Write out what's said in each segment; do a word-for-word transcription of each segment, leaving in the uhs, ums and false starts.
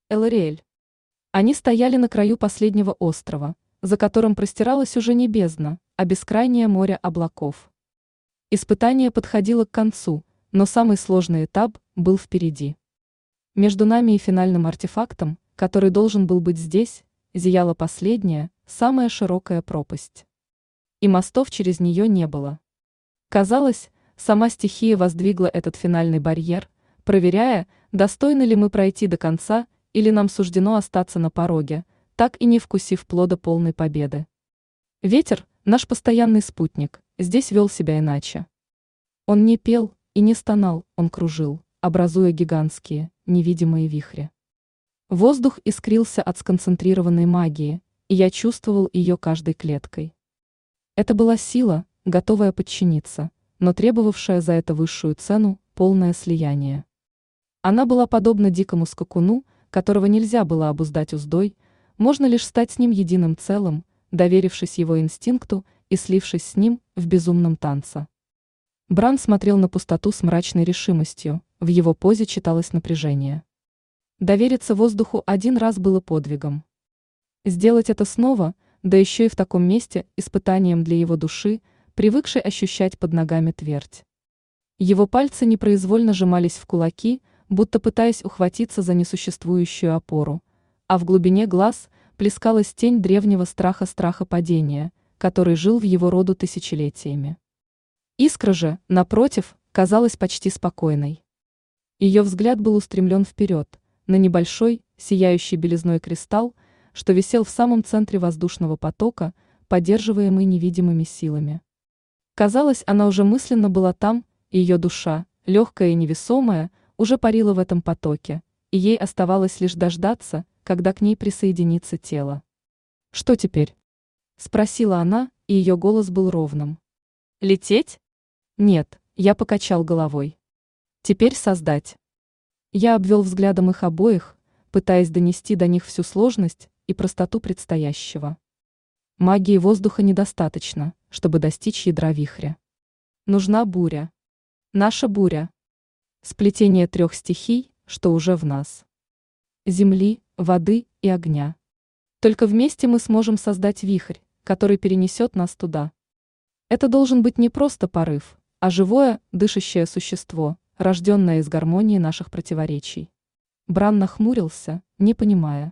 Элариэль. Они стояли на краю последнего острова, за которым простиралась уже не бездна, а бескрайнее море облаков. Испытание подходило к концу, но самый сложный этап был впереди. Между нами и финальным артефактом, который должен был быть здесь, зияла последняя, самая широкая пропасть. И мостов через нее не было. Казалось, сама стихия воздвигла этот финальный барьер, проверяя, достойны ли мы пройти до конца или нам суждено остаться на пороге, так и не вкусив плода полной победы. Ветер, наш постоянный спутник, здесь вел себя иначе. Он не пел и не стонал, он кружил, образуя гигантские, невидимые вихри. Воздух искрился от сконцентрированной магии, и я чувствовал ее каждой клеткой. Это была сила, готовая подчиниться, но требовавшая за это высшую цену, полное слияние. Она была подобна дикому скакуну, которого нельзя было обуздать уздой, можно лишь стать с ним единым целым, доверившись его инстинкту и слившись с ним в безумном танце. Бран смотрел на пустоту с мрачной решимостью, в его позе читалось напряжение. Довериться воздуху один раз было подвигом. Сделать это снова, да еще и в таком месте, испытанием для его души, привыкшей ощущать под ногами твердь. Его пальцы непроизвольно сжимались в кулаки, будто пытаясь ухватиться за несуществующую опору, а в глубине глаз плескалась тень древнего страха страха падения, который жил в его роду тысячелетиями. Искра же, напротив, казалась почти спокойной. Ее взгляд был устремлен вперед, на небольшой, сияющий белизной кристалл, что висел в самом центре воздушного потока, поддерживаемый невидимыми силами. Казалось, она уже мысленно была там, и ее душа, легкая и невесомая, уже парила в этом потоке, и ей оставалось лишь дождаться, когда к ней присоединится тело. «Что теперь?» – спросила она, и ее голос был ровным. «Лететь?» «Нет», – я покачал головой. «Теперь создать». Я обвел взглядом их обоих, пытаясь донести до них всю сложность и простоту предстоящего. Магии воздуха недостаточно, чтобы достичь ядра вихря. Нужна буря. Наша буря. Сплетение трех стихий, что уже в нас. Земли, воды и огня. Только вместе мы сможем создать вихрь, который перенесет нас туда. Это должен быть не просто порыв, а живое, дышащее существо, рожденное из гармонии наших противоречий. Бран нахмурился, не понимая.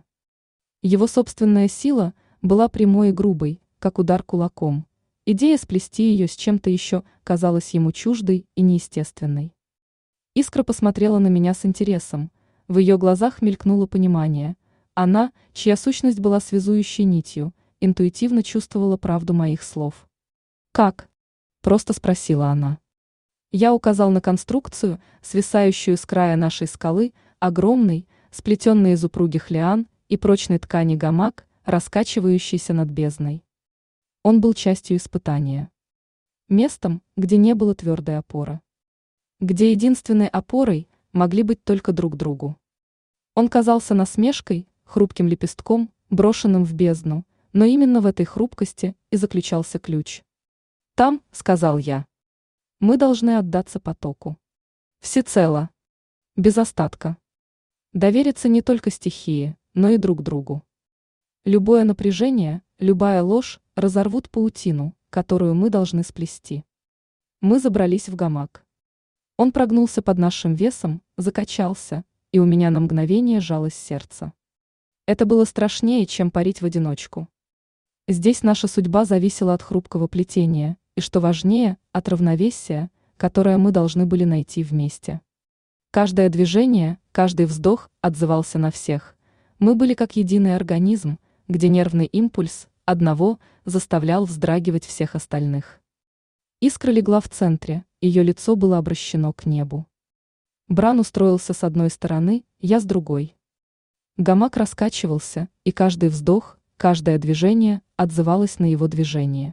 Его собственная сила была прямой и грубой, как удар кулаком. Идея сплести ее с чем-то еще казалась ему чуждой и неестественной. Искра посмотрела на меня с интересом, в ее глазах мелькнуло понимание. Она, чья сущность была связующей нитью, интуитивно чувствовала правду моих слов. «Как?» – просто спросила она. Я указал на конструкцию, свисающую с края нашей скалы, огромный, сплетенный из упругих лиан и прочной ткани гамак, раскачивающийся над бездной. Он был частью испытания. Местом, где не было твердой опоры. Где единственной опорой могли быть только друг другу. Он казался насмешкой, хрупким лепестком, брошенным в бездну, но именно в этой хрупкости и заключался ключ. «Там», — сказал я, — «мы должны отдаться потоку. Всецело. Без остатка. Довериться не только стихии, но и друг другу. Любое напряжение, любая ложь разорвут паутину, которую мы должны сплести». Мы забрались в гамак. Он прогнулся под нашим весом, закачался, и у меня на мгновение сжалось сердце. Это было страшнее, чем парить в одиночку. Здесь наша судьба зависела от хрупкого плетения, и, что важнее, от равновесия, которое мы должны были найти вместе. Каждое движение, каждый вздох отзывался на всех. Мы были как единый организм, где нервный импульс одного заставлял вздрагивать всех остальных. Искра легла в центре, ее лицо было обращено к небу. Бран устроился с одной стороны, я с другой. Гамак раскачивался, и каждый вздох, каждое движение отзывалось на его движение.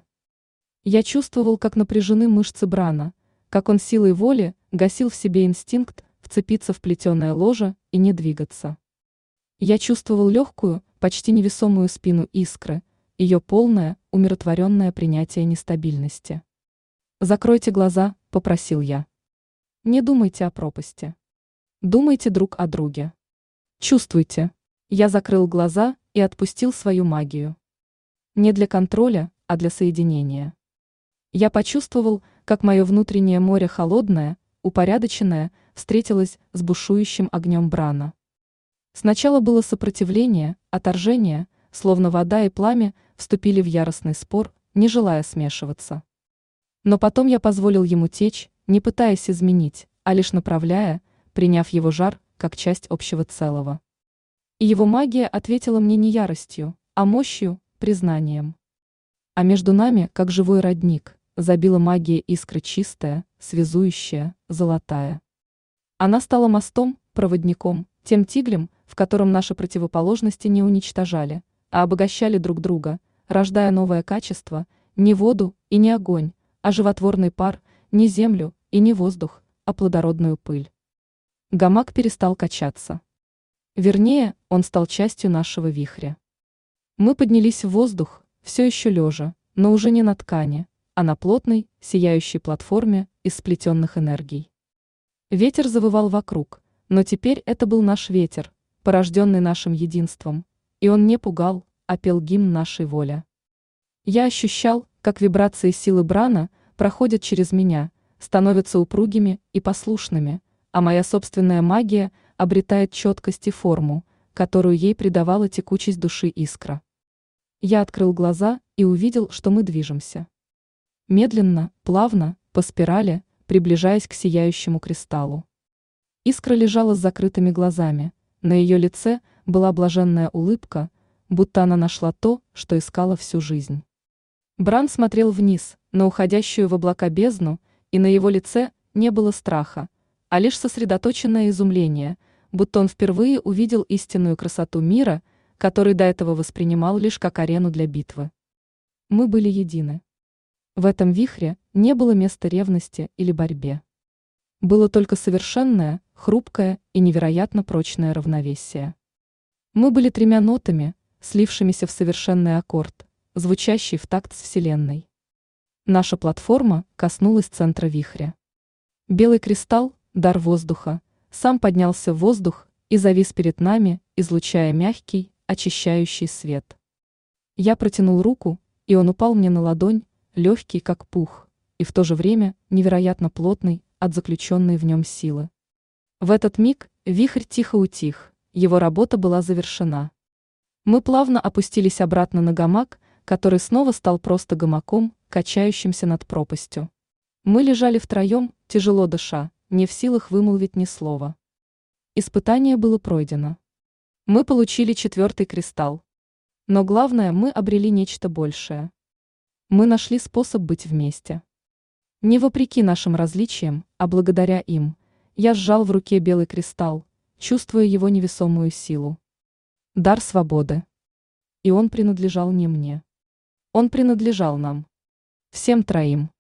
Я чувствовал, как напряжены мышцы Брана, как он силой воли гасил в себе инстинкт вцепиться в плетеное ложе и не двигаться. Я чувствовал легкую, почти невесомую спину Искры, ее полное, умиротворенное принятие нестабильности. «Закройте глаза», — попросил я. «Не думайте о пропасти. Думайте друг о друге. Чувствуйте. Я закрыл глаза и отпустил свою магию. Не для контроля, а для соединения. Я почувствовал, как мое внутреннее море холодное, упорядоченное, встретилось с бушующим огнем Брана. Сначала было сопротивление, отторжение, словно вода и пламя вступили в яростный спор, не желая смешиваться. Но потом я позволил ему течь, не пытаясь изменить, а лишь направляя, приняв его жар как часть общего целого. И его магия ответила мне не яростью, а мощью, признанием. А между нами, как живой родник, забила магия искры чистая, связующая, золотая. Она стала мостом, проводником, тем тиглем, в котором наши противоположности не уничтожали, а обогащали друг друга, рождая новое качество, не воду и не огонь, а животворный пар, не землю и не воздух, а плодородную пыль. Гамак перестал качаться. Вернее, он стал частью нашего вихря. Мы поднялись в воздух, все еще лежа, но уже не на ткани, а на плотной, сияющей платформе из сплетенных энергий. Ветер завывал вокруг, но теперь это был наш ветер, порожденный нашим единством, и он не пугал, а пел гимн нашей воли. Я ощущал, как вибрации силы Брана проходят через меня, становятся упругими и послушными, а моя собственная магия обретает четкость и форму, которую ей придавала текучесть души искра. Я открыл глаза и увидел, что мы движемся. Медленно, плавно, по спирали, приближаясь к сияющему кристаллу. Искра лежала с закрытыми глазами, на ее лице была блаженная улыбка, будто она нашла то, что искала всю жизнь. Бран смотрел вниз, на уходящую в облака бездну, и на его лице не было страха, а лишь сосредоточенное изумление, будто он впервые увидел истинную красоту мира, который до этого воспринимал лишь как арену для битвы. Мы были едины. В этом вихре не было места ревности или борьбе. Было только совершенное, хрупкое и невероятно прочное равновесие. Мы были тремя нотами, слившимися в совершенный аккорд, звучащий в такт с Вселенной. Наша платформа коснулась центра вихря. Белый кристалл, дар воздуха, сам поднялся в воздух и завис перед нами, излучая мягкий, очищающий свет. Я протянул руку, и он упал мне на ладонь, легкий как пух, и в то же время невероятно плотный от заключенной в нем силы. В этот миг вихрь тихо утих, его работа была завершена. Мы плавно опустились обратно на гамак, который снова стал просто гамаком, качающимся над пропастью. Мы лежали втроем, тяжело дыша, не в силах вымолвить ни слова. Испытание было пройдено. Мы получили четвертый кристалл. Но главное, мы обрели нечто большее. Мы нашли способ быть вместе. Не вопреки нашим различиям, а благодаря им, я сжал в руке белый кристалл, чувствуя его невесомую силу. Дар свободы. И он принадлежал не мне. Он принадлежал нам. Всем троим.